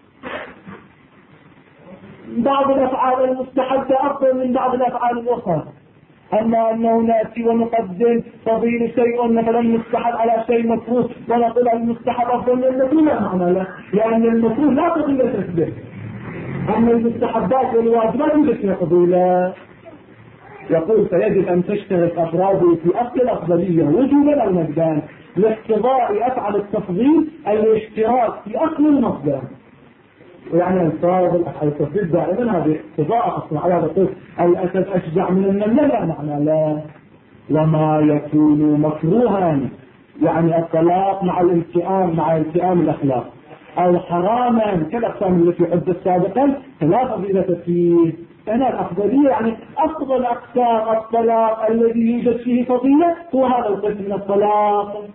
بعض الأفعال المستحبة أفضل من بعض الأفعال الأخرى. أما أنه نأتي ونقدم فضيل شيء مثلا مستحب على شيء مكروه ونقول المستحب أفضل من المكروه، لا معنى له، لأن المكروه لا فضيلة به. أما المستحبات والواجبات يوجد فيها فضيلة. يقول فيجب أن تشترك أفراده في أصل الأفضلية وجوبا أو ندبا، لاقتضاء أفعل التفضيل الاشتراك في أصل المصدر. يعني الفاضل التفضيل دائما هذه اقتضاء أصلا على هذا الأسد أشجع من النملة، لا معنى لا. وما يكون مكروها يعني الطلاق مع الالتئام الأخلاق، أو حراما كالأقسام التي عدت سابقا فلا فضيلة فيه. هنا الأفضلية يعني أفضل أقسام الطلاق الذي يوجد فيه فضيلة هو هذا القسم من الطلاق.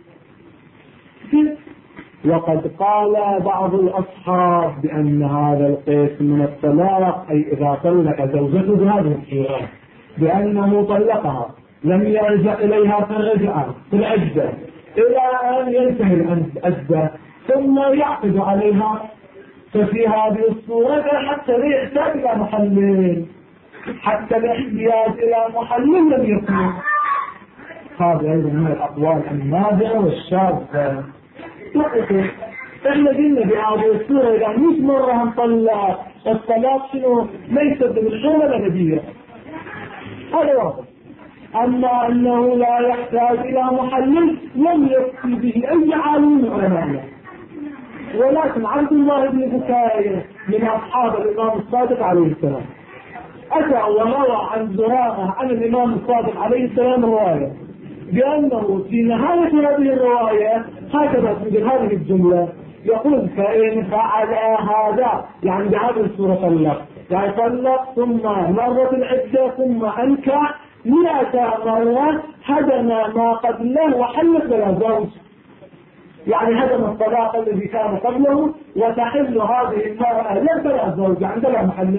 وقد قال بعض الأصحاب بأن هذا القسم من الطلاق أي إذا طلق زوجته بهذه الصورة بأنه طلقها لم يرجع إليها في العدة إلى أن ينتهي العدة ثم يعقد عليها، ففي هذه الصورة حتى لا يحتاج إلى محلل، حتى الاحتياج إلى محلل لم يكن. هذا أيضا من الأقوال النادرة والشاذة. احنا قلنا بهذه الصورة إذا 100 مرة هنطلق الطلاق شنو ليس بالحرمة الأبدية، هذا واضح. أما أنه لا يحتاج إلى محلل لم يكفي به أي عالم من علمائنا. ولكن عبد الله بن بكير من أصحاب الإمام الصادق عليه السلام أتى وروى عن زرارة عن الإمام الصادق عليه السلام رواية بأنه في نهاية هذه الرواية هكذا تنزل هذه الجملة، يقول فإن فعل هذا يعني بهذه الصورة طلق، يعني طلق ثم مرت العدة ثم أنكح 100 مرة هدم ما قبله وحلت بلا زوج. يعني هدم الطلاق الذي كان قبله، وتحل هذه المرأة ليس لها زوج عندها محل.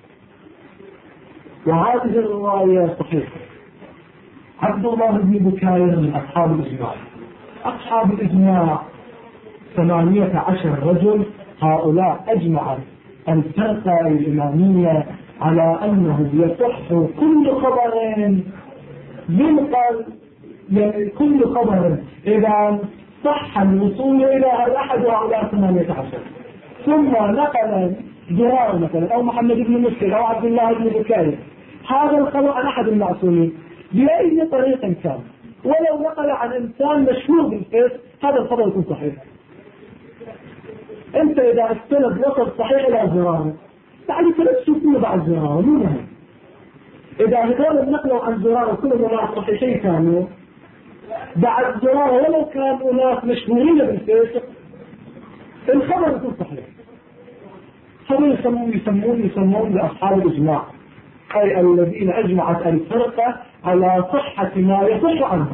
وهذه الرواية صحيحة. عبد الله بن بكير من أصحاب الإجماع. أصحاب الإجماع 18 رجل، هؤلاء أجمعت الفرقة الإمامية على أنه يصح كل خبر ينقل، يعني كل خبر إذا صح الوصول إلى أحد هؤلاء 18 ثم نقل زرار مثلا أو محمد بن مسلم أو عبد الله بن بكير هذا الخبر عن أحد المعصومين بأي طريق كان، ولو نقل عن إنسان مشهور بالفيس هذا الخبر يكون صحيح. أنت إذا استند وصل صحيح إلى زرار يعني تلسل بعد زرار مو مهم. إذا هذول النقلوا عن زرار كل الناس صحيحين كانوا بعد زرار ولو كانوا ناس مشهورين بالفيس الخبر يكون صحيح. هم يسمون بأصحاب الإجماع، أي الذين أجمعت الفرقة على صحة ما يصح عنه.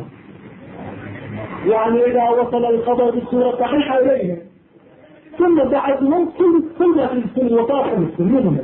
يعني إذا وصل الخبر بصورة صحيحة إليهم ثم بعد من كل وطاقة المسلمين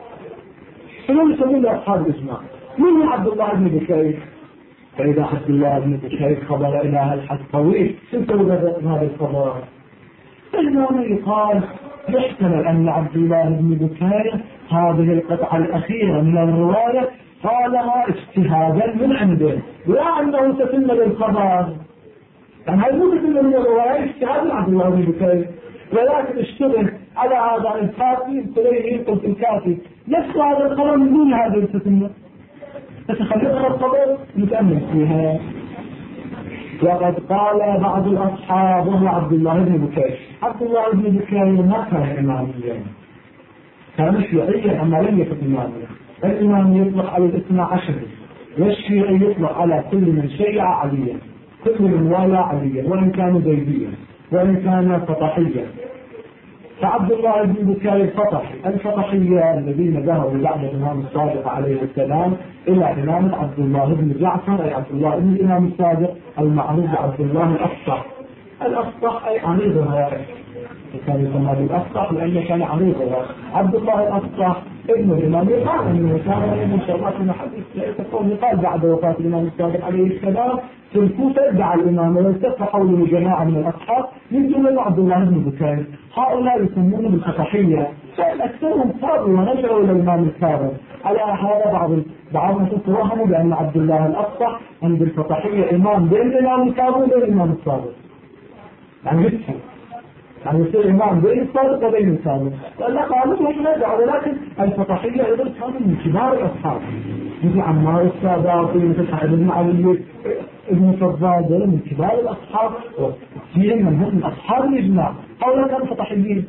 هم يسمون بأصحاب الإجماع. من عبد الله بن بكير؟ فإذا عبد الله بن بكير خبر إلى الحد طويل سنتوا هذا الخبر. فإنه يقال يحتمل أن عبد الله بن بكير هذه القطعة الأخيرة من الرواية قالها اجتهادا من عنده لا أنه تتم للخبر، يعني هذا مو تتم من الرواية اجتهاد من عبد الله بن بكير، ولكن اشتبه على هذا الكافي سليه قلت الكافي نفس هذا الخبر من دون هذا التتم تتخلقها الخبر متأمل فيها. وقد قال بعض الأصحاب وهو عبد الله بن بكير. عبد الله بن بكير ما كان إماميا، كان شيعيا أما لم يكن إماميا. الإمام يطلق على 12 والشيعي يطلق على كل من شيع عليا، كل من والى عليا وإن كان زيديا وإن كان فطحيا. فعبد الله بن بكير فطحي. الفطحية الذين ذهبوا بعد الإمام الصادق عليه السلام إلى إمامة عبد الله بن جعفر أي عبد الله بن الإمام الصادق المعروف بعبد الله الأفصح. الأفصح أي عريضها، كان يسمى بالأفصح لأنه كان عريضها. عبد الله الأفصح ابن الإمام يقال أنه كان إن شاء الله في محدث تكون يقال بعد وفاة الإمام الصادق عليه السلام في الكوفة ادعى الإمام والتف حوله جماعة من الأصحاب من جملة عبد الله بن بكير. هؤلاء يسمونه بالفطحية، فأكثرهم صاروا ونشروا إلى الإمام الكاظم. على هذا بعضهم توهموا بأن عبد الله الأفصح عند الفطحية إمام بين الإمام الكاظم وبين الإمام الصادق، يعني يفهم يعني يصير إمام بين الصادق وبين الكاظم. لا قالوا مش نرجع، ولكن الفطحية أيضا كانوا من كبار الأصحاب مثل عمار السادات مثل سعد بن علي ابن فضال، من كبار الأصحاب وكثير منهم من أصحاب الإجماع. هؤلاء كانوا فطحيين،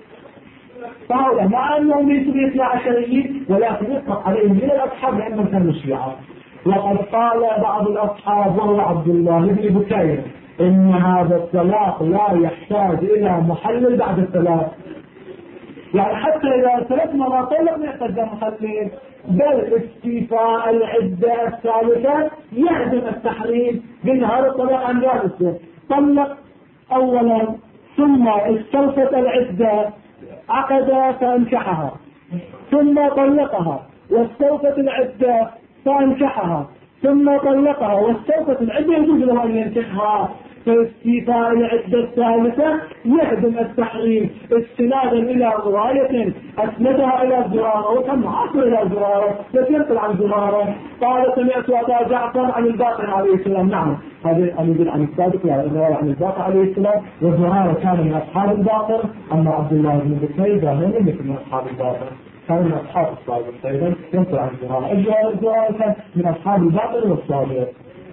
فهؤلاء مع أنهم ليسوا ب 12 ولكن يطلق عليهم من الأصحاب لأنهم كانوا شيعة. وقد قال بعض الأصحاب وهو عبد الله بن بكير إن هذا الطلاق لا يحتاج إلى محلل بعد الطلاق، يعني حتى إذا 3 مرات طلق ما يحتاج إلى محلل، بل استيفاء العدة الثالثة يهدم التحريم بنهار الطلاق عن جالسه. طلق أولا ثم استوفت العدة عقد فانكحها ثم طلقها واستوفت العدة فانكحها ثم طلقها واستوفت العدة يجوز له أن ينكحها. فاستيفاء العدة الثالثة يهدم التحريم استنادا إلى رواية أسندها إلى زرارة وكم عصر إلى زرارة ينقل عن زرارة قال سمعت أبا جعفر عن الباقر عليه السلام. نعم هذا يدل عن الصادق عن الباقر عليه السلام، وزرارة كان من أصحاب الباقر، أما عبد الله بن بكير لم يكن من أصحاب الباقر، كان من أصحاب الصادق أيضا ينقل عن زرارة كان من أصحاب الباقر والصادق.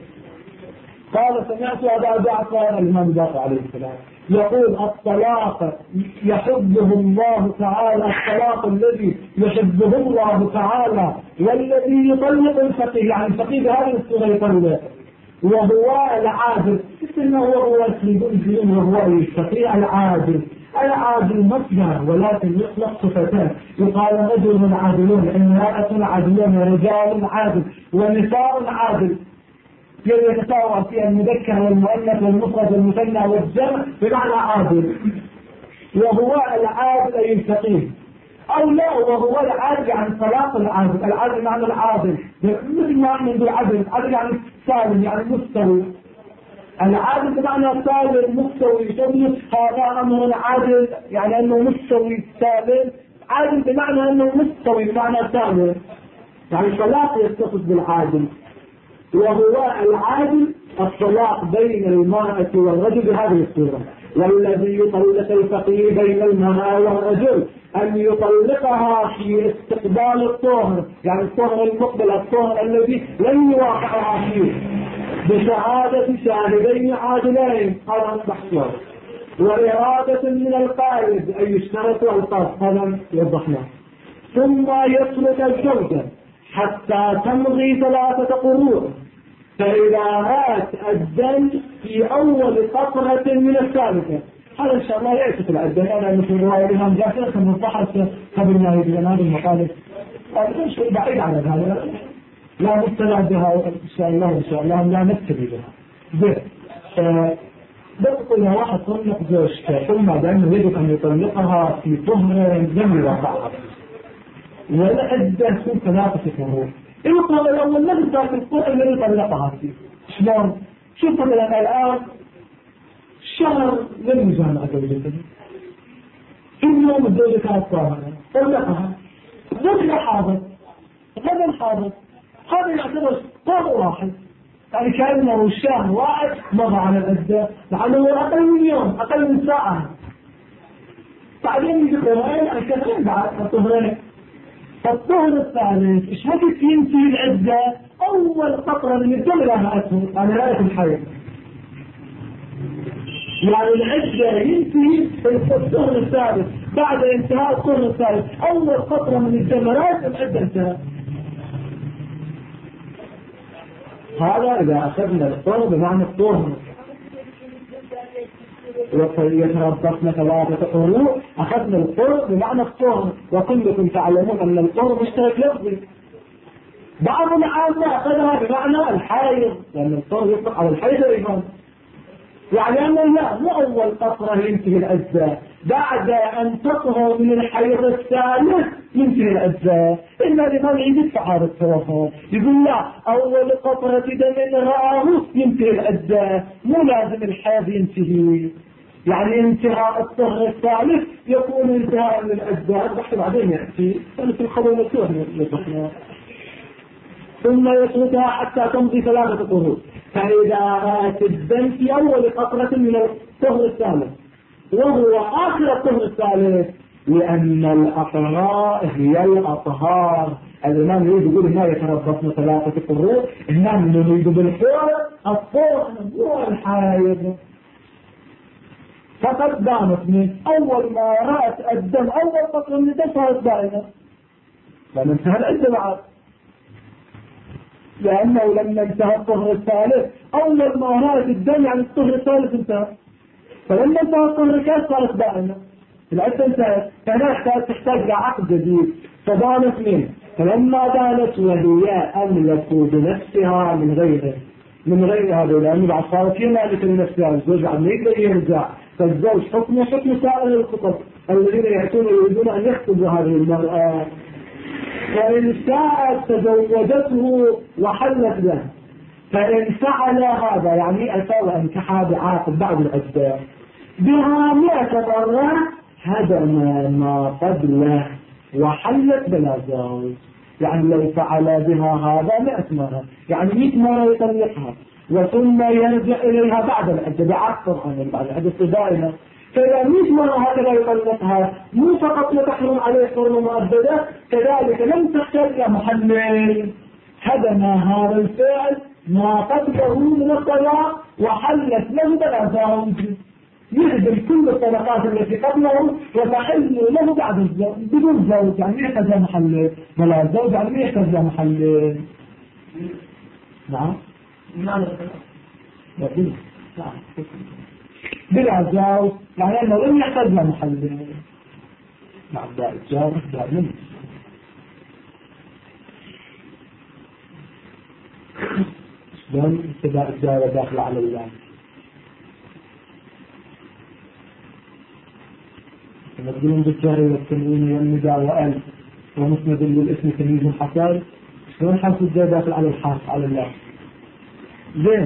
قال سمعت أبا جعفر الإمام الباقر عليه السلام يقول الطلاق يحبه الله تعالى، الطلاق الذي يحبه الله تعالى والذي يطلق الفقيه، يعني الفقيه بهذه الصورة يطلق، وهو العادل إنه هو الفقيه وهو الفقيه العادل. العادل مصدر ولكن يطلق صفتان، يقال رجل عادلون، امرأة عادلون، رجال عادل ونساء عادل. يتساوى فيها المذكر والمؤنث والمفرد والمثنى والجمع بمعنى عادل، وهو العادل أي الفقيه، أو لا وهو العادل عن طلاق العادل. العادل معنى العادل مثل ما نقول عدل، عدل يعني سالم يعني مستوي. العادل بمعنى سالم مستوي، يقول هذا أمر عادل يعني أنه مستوي سالم، عادل بمعنى أنه مستوي بمعنى سالم، يعني الطلاق يتصف بالعادل. وهو العادل الطلاق بين المرأة والرجل بهذه الصورة. والذي يطلق الفقيه بين المرأة والرجل أن يطلقها في استقبال الطهر، يعني الطهر المقبل، الطهر الذي لن يواقعها فيه، بشهادة شاهدين عادلين، هذا محصور، وإرادة من القائد أي يشترط القصد، هذا يوضحنا. ثم يترك الزوجة حتى تمضي 3 قروء، فإذا مات الدم في أول قطرة من الثالثة، هذا إن شاء الله يعتقد الدم. أنا مثل رواية الإمام جعفر كان مصحح قبل ما يجي هذه المقالة، هذا شيء بعيد عن هذا، لا نبتلع بها إن شاء الله، إن شاء الله لا نبتلي بها. بقول واحد طلق زوجته ثم دم يجب أن يطلقها في طهر لم يوقعها، والعدة تكون 3 قروء. يقول الأول الذي صار في الطهر الذي طلقها فيه شلون؟ شوف مثلا الآن شهر لم يجامع زوجته، في يوم الزوجة كانت طاهرة طلقها، غدا حاضر غدا حاضر، هذا يعتبر طهر واحد، يعني كأنه شهر واحد مضى على العدة، لأنه أقل من يوم، أقل من ساعة. بعدين يجي طهرين الكثير بعد الطهرين. الطهر الثالث ايش وقت ينتهي العدة؟ أول قطرة من الدم لها أشهر، يعني رأية الحيض، يعني العدة ينتهي في الطهر الثالث، بعد انتهاء الطهر الثالث أول قطرة من الدم رأية العدة انتهت. هذا إذا أخذنا الطهر بمعنى الطهر، يتربصن 3 قروء، أخذنا الطهر بمعنى الطهر، وكلكم تعلمون أن الطهر مشترك لفظي. بعض العامة أخذها بمعنى الحيض، لأن الطهر يطلق على الحيض أيضا، يعني أنه لا مو أول قطرة ينتهي الأجزاء، بعد أن تطهر من الحيض الثالث ينتهي الأجزاء. إلا لمن يدفع هذا التوفر يقول لا أول قطرة دم رآه ينتهي الأجزاء، مو لازم الحيض ينتهي، يعني انتهاء الطهر الثالث يكون انتهاء للأجزاء، بحث بعدين يأتي في الخبر مكتوب للبحث. ثم يتركها حتى تمضي 3 قروء، فإذا رأت الدم في أول قطرة من الطهر الثالث وهو آخر الطهر الثالث، لأن الأطهار هي الأطهار. الإمام يريد يقول ما يتربصن 3 قروء، إنما نريد بالطهر الطهر هو الحائض. فقد دامت من أول ما رأت الدم أول قطرة من الدم صارت دائما، لما انتهى العدة بعد، لأنه لما انتهى الطهر الثالث أول ما رأت الدم يعني الطهر الثالث انتهى، فلما انتهى الطهر الثالث صارت دائما العدة انتهت، فهنا تحتاج لعقد جديد. فدانت منه، فلما دانت وهي أملك بنفسها من غير هذا، لأنه بعد صارت هي مالكة لنفسها، الزوج عم يقدر يرجع، فالزوج حكم سائر الخطب الذين يأتون يريدون أن يخطبوا هذه المرأة. فإن شاءت تزوجته وحلت له، فإن فعل هذا يعني أتى وانكحى بعاقب بعد العدة بها 100 مرة هدم ما قبله وحلت بلا زوج. يعني لو فعل بها هذا 100 مرة يعني 100 مرة يطلقها، وثم يرجع إليها بعد العدة بعقد طبعا بعد العدة دائما، فإذا 100 مرة هكذا يطلقها مو فقط تحرم عليه حرمة مؤبدة، كذلك لم تحتاج إلى محلل، هدم هذا الفعل ما قبله من الطلاق وحلت له بلا زوج، يهدم كل الطلقات التي قبله وتحل له بعد الزوج بدون زوج، يعني يحتاج محلل بلا زوج، يعني يحتاج محلل. نعم بلا زوج، يعني أنه لم يحتاج محلل. نعم لا الجار دائما. لأن ابتداء الدائرة داخل على الله. يبدلون بالجهر والتنوين والنداء وأل ومسند للاسم تمييز حصل. شلون حرف الجاء داخل على الحرف على الله؟ زين.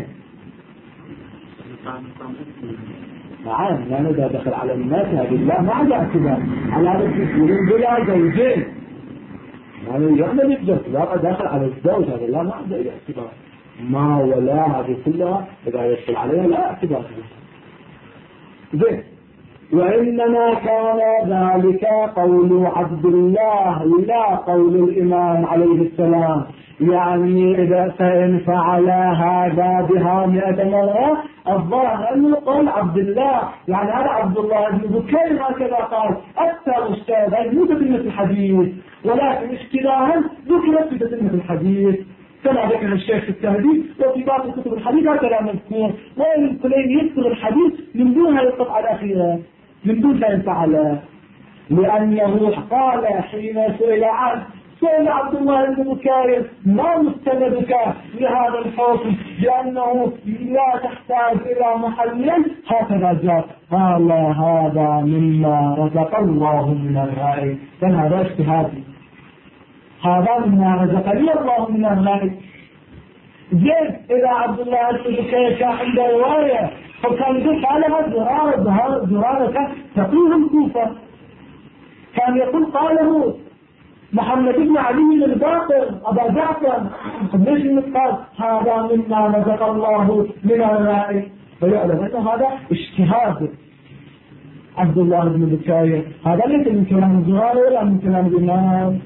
نعم يعني إذا دخل على الناس هذه الله ما عدا اعتبار على هذا يقولون بلا زوجين يعني يعمل الزوج لا داخل على الزوج هذا الله ما عدا اعتبار ما ولا هذه كلها إذا يدخل عليها لا اعتبار. زين. وإنما كان ذلك قول عبد الله لا قول الإمام عليه السلام. يعني إذا فإن فعل هذا بها 100 مرة الظاهر أنه قول عبد الله يعني هذا عبد الله بن بكير هكذا قال أكثر أستاذ مو بتتمة الحديث ولكن اشتراها ذكرت في تتمة الحديث كما ذكر الشيخ في التهذيب وفي بعض كتب الحديث هكذا مذكور. وإن الكلين يذكر الحديث من دون هذه القطعة الأخيرة من دون فإن فعل لأنه قال حين سئل عنه سئل عبد الله بن بكير ما مستندك لهذا الحكم لأنه لا تحتاج إلى محلل هكذا جاء قال هذا مما رزق الله من الرأي. فهذا اجتهادي هذا مما رزقني الله من الرأي. زين إذا عبد الله بن بكير كان عنده رواية فكان يقول قالها زرارة تقيه الكوفة كان يقول قاله محمد بن علي الباقر أبا جعفر ليش نقال هذا مما رزق الله من الرأي. فيعلم أن هذا اجتهاد عبد الله بن بكير. هذا ليس من كلام الزرارة ولا من كلام الإمام.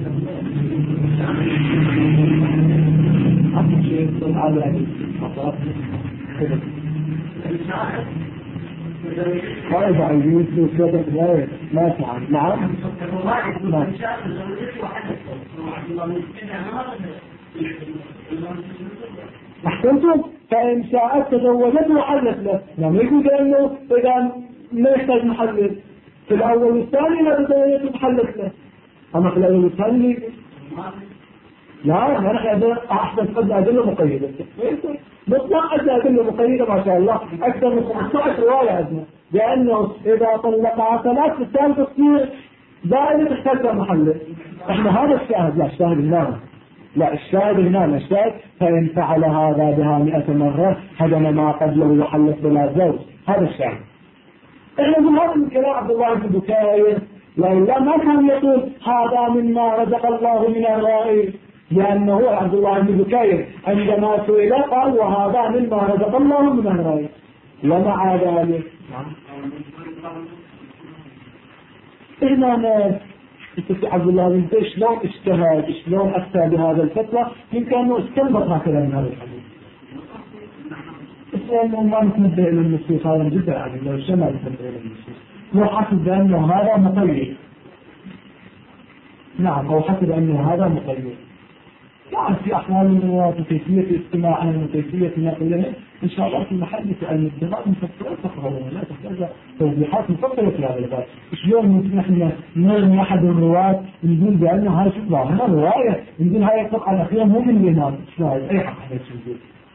قائد عايزين يسلسلة غير ما تعال. نعم أحسنتم. فإن شاءت تزوجته وحلت له لم يقول أنه إذا ما يحتاج محلل في الأول والثاني لا تزوجته وحلت له. أما في الأول والثاني لا نحن أحسن قد أدلة مقيدة مطلق أدلة مقيدة ما شاء الله أكثر من 15 رواية عندنا لأنه إذا طلقها ثلاث في الثالث تصير دائما تحتاج محلل. إحنا هذا الشاهد لا الشاهد النام لا الشاهد النام الشاهد فإن فعل هذا بها 100 مرة هدم ما قبله وحلت بلا زوج. هذا الشاهد. إحنا نقول هذا من كلام عبد الله بن بكير لا ما كان يقول هذا مما رزق الله من الرأي لأنه عبد الله بن بكير عندما سئل قال وهذا مما رزق الله من الرأي. ومع ذلك إحنا عبد الله بن بكير شلون اجتهد شلون أفتى بهذا الفتوى يمكن أنه استنبط هكذا من هذا الحديث. إسلام ما نتنبه إلى النصوص هذا جدا عجيب لو شما نتنبه إلى النصوص وحسب أنه هذا مقيد. نعم أو حسب أنه هذا مقيد. يعني في أحوال الرواة وكيفية استماعهم وكيفية نقلهم إن شاء الله في محل في علم الدماء مفصلة تقرأون لا تحتاج توضيحات مفصلة في هذا الباب. شلون ممكن احنا نرمي أحد الرواة نقول بأنه هاي شو هنا رواية نقول هاي القطعة الأخيرة مو من الإمام شلون أي حق احنا نقول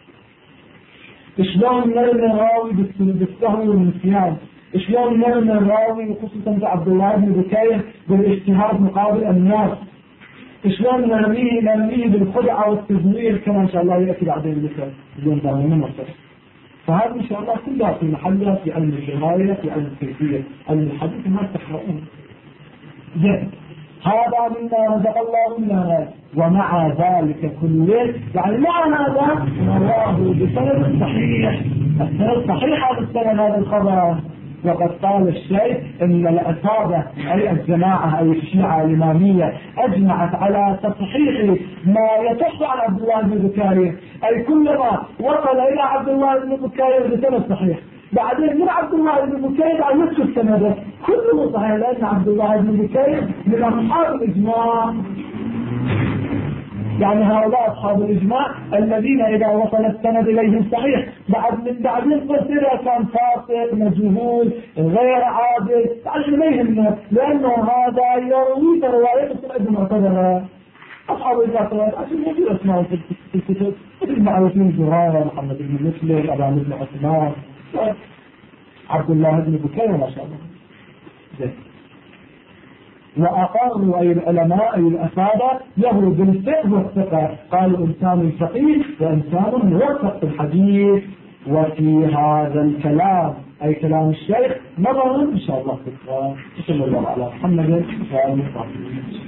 شلون نرمي الراوي بالسهو والنسيان شلون نرمي الراوي خصوصا عبد الله بن بكير بالاجتهاد مقابل الناس شلون نرميه بالخدعة والتزوير كما إن شاء الله يأتي بعدين ذكر اليوم دائما مصر. فهذا إن شاء الله كلها في محلها في علم الرواية في علم الكيفية علم الحديث ما تقرؤون. زين هذا مما رزق الله منا ومع ذلك كله يعني مع هذا رواه بسند صحيح السند صحيح هذا السند هذا الخبر. وقد قال الشيخ إن الأصابة أي الجماعة أي الشيعة الإمامية أجمعت على تصحيح ما يصح عن عبد الله بن بكير أي كلما وصل إلى عبد الله بن بكير بسند صحيح بعدين من عبد الله بن بكير عن نفس السند كله صحيح لأن عبد الله بن بكير من أصحاب الإجماع. يعني هؤلاء أصحاب الإجماع الذين إذا وصل السند إليهم صحيح بعدين قصير كان فاسق مجهول غير عادل عشان ما يهمنا لأنه هذا يروي رواية السند معتبرة أصحاب الإجماع عشان يجي اسمعوا في الكتب المعروفين زرارة، محمد بن مسلم، أبان بن عثمان، عبد الله بن بكير ما شاء الله. وأقاموا أي العلماء أي الأساتذة له بالفقه والثقة، قالوا إنسان فقيه وإنسان موفق في الحديث. وفي هذا الكلام أي كلام الشيخ نظر إن شاء الله. صلى الله على محمد وعلى آله وصحبه.